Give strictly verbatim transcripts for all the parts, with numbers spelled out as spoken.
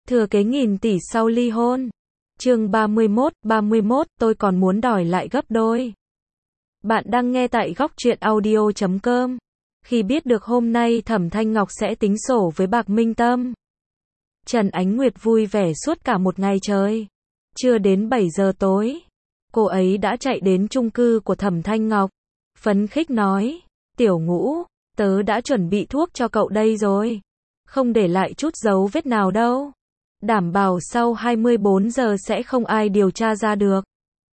Thừa kế nghìn tỷ sau ly hôn. Chương ba mươi mốt, ba mươi mốt, tôi còn muốn đòi lại gấp đôi. Bạn đang nghe tại góc truyện audio chấm com. Khi biết được hôm nay Thẩm Thanh Ngọc sẽ tính sổ với Bạc Minh Tâm, Trần Ánh Nguyệt vui vẻ suốt cả một ngày trời. Chưa đến bảy giờ tối, cô ấy đã chạy đến chung cư của Thẩm Thanh Ngọc, phấn khích nói, Tiểu Ngũ, tớ đã chuẩn bị thuốc cho cậu đây rồi. Không để lại chút dấu vết nào đâu. Đảm bảo sau hai mươi bốn giờ sẽ không ai điều tra ra được.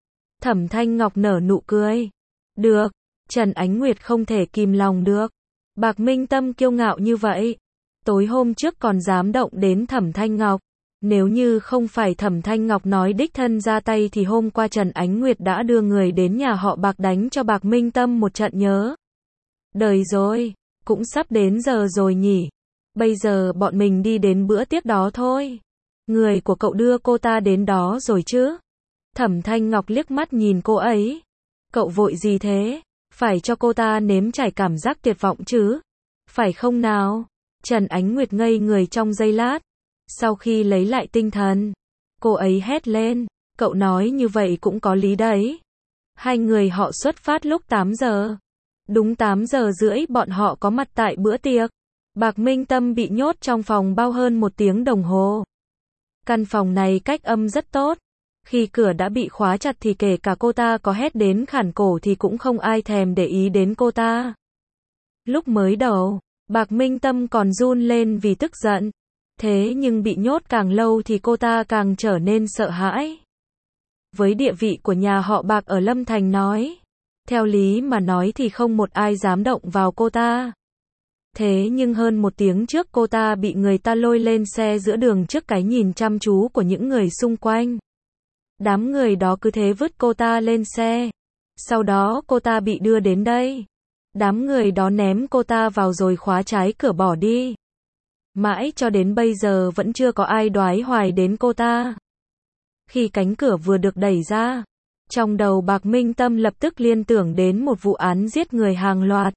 Thẩm Thanh Ngọc nở nụ cười. Được. Trần Ánh Nguyệt không thể kìm lòng được. Bạc Minh Tâm kiêu ngạo như vậy. Tối hôm trước còn dám động đến Thẩm Thanh Ngọc. Nếu như không phải Thẩm Thanh Ngọc nói đích thân ra tay thì hôm qua Trần Ánh Nguyệt đã đưa người đến nhà họ Bạc đánh cho Bạc Minh Tâm một trận nhớ. Đời rồi, cũng sắp đến giờ rồi nhỉ. Bây giờ bọn mình đi đến bữa tiệc đó thôi. Người của cậu đưa cô ta đến đó rồi chứ? Thẩm Thanh Ngọc liếc mắt nhìn cô ấy. Cậu vội gì thế? Phải cho cô ta nếm trải cảm giác tuyệt vọng chứ? Phải không nào? Trần Ánh Nguyệt ngây người trong giây lát. Sau khi lấy lại tinh thần, cô ấy hét lên. Cậu nói như vậy cũng có lý đấy. Hai người họ xuất phát lúc tám giờ. Đúng tám giờ rưỡi bọn họ có mặt tại bữa tiệc. Bạc Minh Tâm bị nhốt trong phòng bao hơn một tiếng đồng hồ. Căn phòng này cách âm rất tốt. Khi cửa đã bị khóa chặt thì kể cả cô ta có hét đến khản cổ thì cũng không ai thèm để ý đến cô ta. Lúc mới đầu, Bạc Minh Tâm còn run lên vì tức giận. Thế nhưng bị nhốt càng lâu thì cô ta càng trở nên sợ hãi. Với địa vị của nhà họ Bạc ở Lâm Thành nói, theo lý mà nói thì không một ai dám động vào cô ta. Thế nhưng hơn một tiếng trước cô ta bị người ta lôi lên xe giữa đường trước cái nhìn chăm chú của những người xung quanh. Đám người đó cứ thế vứt cô ta lên xe. Sau đó cô ta bị đưa đến đây. Đám người đó ném cô ta vào rồi khóa trái cửa bỏ đi. Mãi cho đến bây giờ vẫn chưa có ai đoái hoài đến cô ta. Khi cánh cửa vừa được đẩy ra, trong đầu Bạc Minh Tâm lập tức liên tưởng đến một vụ án giết người hàng loạt.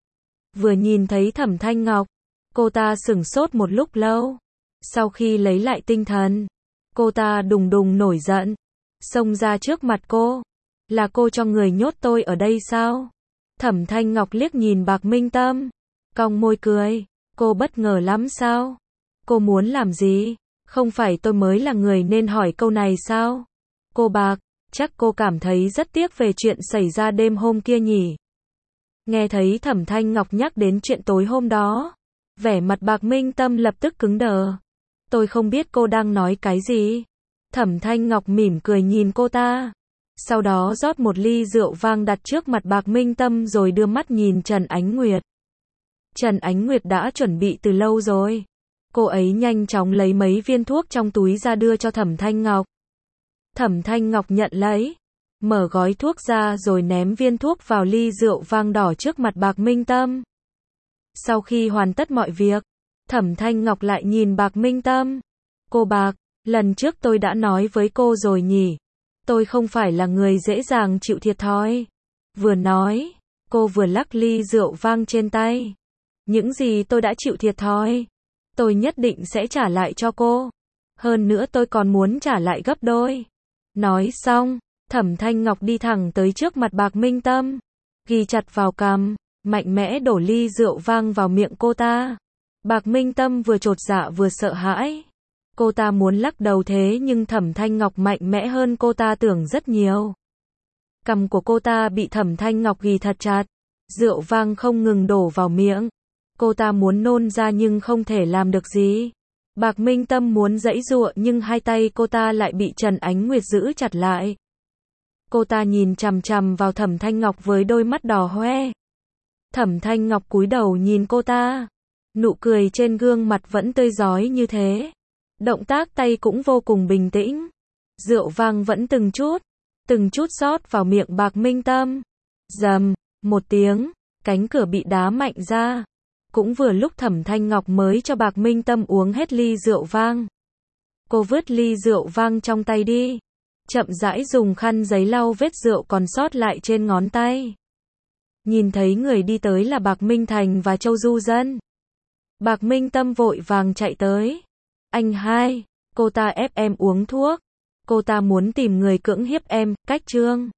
Vừa nhìn thấy Thẩm Thanh Ngọc, cô ta sửng sốt một lúc lâu. Sau khi lấy lại tinh thần, cô ta đùng đùng nổi giận, xông ra trước mặt cô. Là cô cho người nhốt tôi ở đây sao? Thẩm Thanh Ngọc liếc nhìn Bạc Minh Tâm, cong môi cười. Cô bất ngờ lắm sao? Cô muốn làm gì? Không phải tôi mới là người nên hỏi câu này sao? Cô Bạc, chắc cô cảm thấy rất tiếc về chuyện xảy ra đêm hôm kia nhỉ? Nghe thấy Thẩm Thanh Ngọc nhắc đến chuyện tối hôm đó, vẻ mặt Bạc Minh Tâm lập tức cứng đờ. Tôi không biết cô đang nói cái gì. Thẩm Thanh Ngọc mỉm cười nhìn cô ta. Sau đó rót một ly rượu vang đặt trước mặt Bạc Minh Tâm rồi đưa mắt nhìn Trần Ánh Nguyệt. Trần Ánh Nguyệt đã chuẩn bị từ lâu rồi. Cô ấy nhanh chóng lấy mấy viên thuốc trong túi ra đưa cho Thẩm Thanh Ngọc. Thẩm Thanh Ngọc nhận lấy, mở gói thuốc ra rồi ném viên thuốc vào ly rượu vang đỏ trước mặt Bạc Minh Tâm. Sau khi hoàn tất mọi việc, Thẩm Thanh Ngọc lại nhìn Bạc Minh Tâm. Cô Bạc, lần trước tôi đã nói với cô rồi nhỉ. Tôi không phải là người dễ dàng chịu thiệt thòi. Vừa nói, cô vừa lắc ly rượu vang trên tay. Những gì tôi đã chịu thiệt thòi, tôi nhất định sẽ trả lại cho cô. Hơn nữa tôi còn muốn trả lại gấp đôi. Nói xong, Thẩm Thanh Ngọc đi thẳng tới trước mặt Bạc Minh Tâm, ghi chặt vào cằm, mạnh mẽ đổ ly rượu vang vào miệng cô ta. Bạc Minh Tâm vừa chột dạ vừa sợ hãi. Cô ta muốn lắc đầu thế nhưng Thẩm Thanh Ngọc mạnh mẽ hơn cô ta tưởng rất nhiều. Cằm của cô ta bị Thẩm Thanh Ngọc ghi thật chặt, rượu vang không ngừng đổ vào miệng. Cô ta muốn nôn ra nhưng không thể làm được gì. Bạc Minh Tâm muốn giãy giụa nhưng hai tay cô ta lại bị Trần Ánh Nguyệt giữ chặt lại. Cô ta nhìn chằm chằm vào Thẩm Thanh Ngọc với đôi mắt đỏ hoe. Thẩm Thanh Ngọc cúi đầu nhìn cô ta. Nụ cười trên gương mặt vẫn tươi rói như thế. Động tác tay cũng vô cùng bình tĩnh. Rượu vang vẫn từng chút, từng chút rót vào miệng Bạc Minh Tâm. Rầm, một tiếng, cánh cửa bị đá mạnh ra. Cũng vừa lúc Thẩm Thanh Ngọc mới cho Bạc Minh Tâm uống hết ly rượu vang. Cô vứt ly rượu vang trong tay đi. Chậm rãi dùng khăn giấy lau vết rượu còn sót lại trên ngón tay. Nhìn thấy người đi tới là Bạc Minh Thành và Châu Du Dân. Bạc Minh Tâm vội vàng chạy tới. Anh hai, Cô ta ép em uống thuốc. Cô ta muốn tìm người cưỡng hiếp em, cách chương.